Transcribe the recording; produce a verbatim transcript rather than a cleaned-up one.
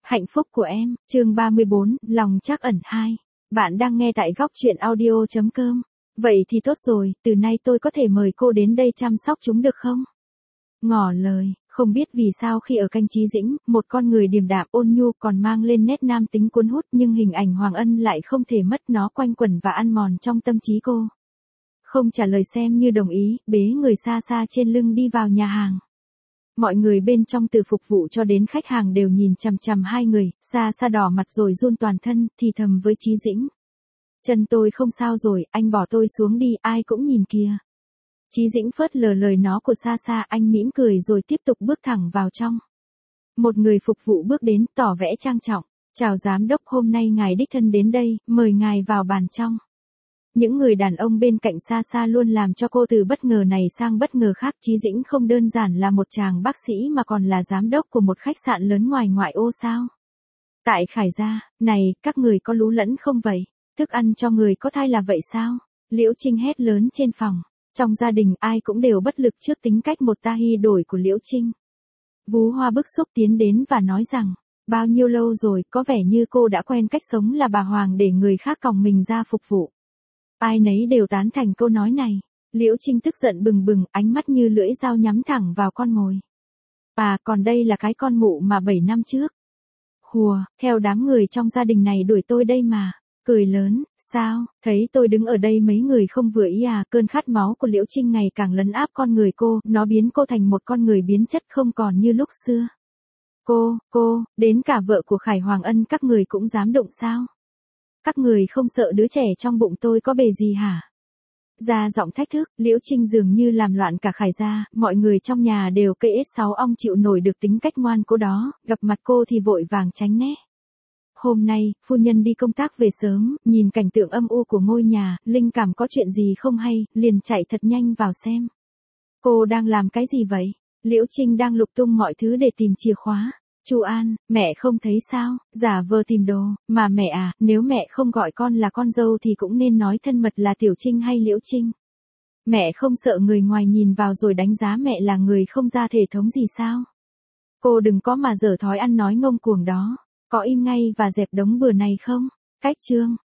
Hạnh phúc của em, chương ba mươi bốn, lòng trắc ẩn hai. Bạn đang nghe tại góc truyện audio chấm com. Vậy thì tốt rồi, từ nay tôi có thể mời cô đến đây chăm sóc chúng được không? Ngỏ lời, không biết vì sao khi ở canh Chí Dĩnh, một con người điềm đạm ôn nhu còn mang lên nét nam tính cuốn hút nhưng hình ảnh Hoàng Ân lại không thể mất nó quanh quẩn và ăn mòn trong tâm trí cô. Không trả lời xem như đồng ý, bế người xa xa trên lưng đi vào nhà hàng. Mọi người bên trong từ phục vụ cho đến khách hàng đều nhìn chằm chằm hai người, xa xa đỏ mặt rồi run toàn thân, thì thầm với Chí Dĩnh. Chân tôi không sao rồi, anh bỏ tôi xuống đi, ai cũng nhìn kìa. Chí Dĩnh phớt lờ lời nó của xa xa, anh mỉm cười rồi tiếp tục bước thẳng vào trong. Một người phục vụ bước đến, tỏ vẻ trang trọng. Chào giám đốc, hôm nay ngài đích thân đến đây, mời ngài vào bàn trong. Những người đàn ông bên cạnh xa xa luôn làm cho cô từ bất ngờ này sang bất ngờ khác. Chí Dĩnh không đơn giản là một chàng bác sĩ mà còn là giám đốc của một khách sạn lớn ngoài ngoại ô sao. Tại Khải Gia, này, các người có lú lẫn không vậy? Thức ăn cho người có thai là vậy sao? Liễu Trinh hét lớn trên phòng. Trong gia đình ai cũng đều bất lực trước tính cách một ta hy đổi của Liễu Trinh. Vú Hoa bức xúc tiến đến và nói rằng, bao nhiêu lâu rồi, có vẻ như cô đã quen cách sống là bà Hoàng để người khác còng mình ra phục vụ. Ai nấy đều tán thành câu nói này. Liễu Trinh tức giận bừng bừng, ánh mắt như lưỡi dao nhắm thẳng vào con mồi. À, còn đây là cái con mụ mà bảy năm trước. Hùa, theo đám người trong gia đình này đuổi tôi đây mà. Cười lớn, sao, thấy tôi đứng ở đây mấy người không vừa ý à? Cơn khát máu của Liễu Trinh ngày càng lấn áp con người cô, nó biến cô thành một con người biến chất không còn như lúc xưa. Cô, cô, đến cả vợ của Khải Hoàng Ân các người cũng dám đụng sao? Các người không sợ đứa trẻ trong bụng tôi có bề gì hả? Ra giọng thách thức, Liễu Trinh dường như làm loạn cả Khải Gia, mọi người trong nhà đều cây ết sáu ong chịu nổi được tính cách ngoan cố đó, gặp mặt cô thì vội vàng tránh né. Hôm nay, phu nhân đi công tác về sớm, nhìn cảnh tượng âm u của ngôi nhà, linh cảm có chuyện gì không hay, liền chạy thật nhanh vào xem. Cô đang làm cái gì vậy? Liễu Trinh đang lục tung mọi thứ để tìm chìa khóa. Chu An, mẹ không thấy sao, giả vờ tìm đồ, mà mẹ à, nếu mẹ không gọi con là con dâu thì cũng nên nói thân mật là Tiểu Trinh hay Liễu Trinh. Mẹ không sợ người ngoài nhìn vào rồi đánh giá mẹ là người không ra thể thống gì sao? Cô đừng có mà dở thói ăn nói ngông cuồng đó, có im ngay và dẹp đống bừa này không? Cách chương.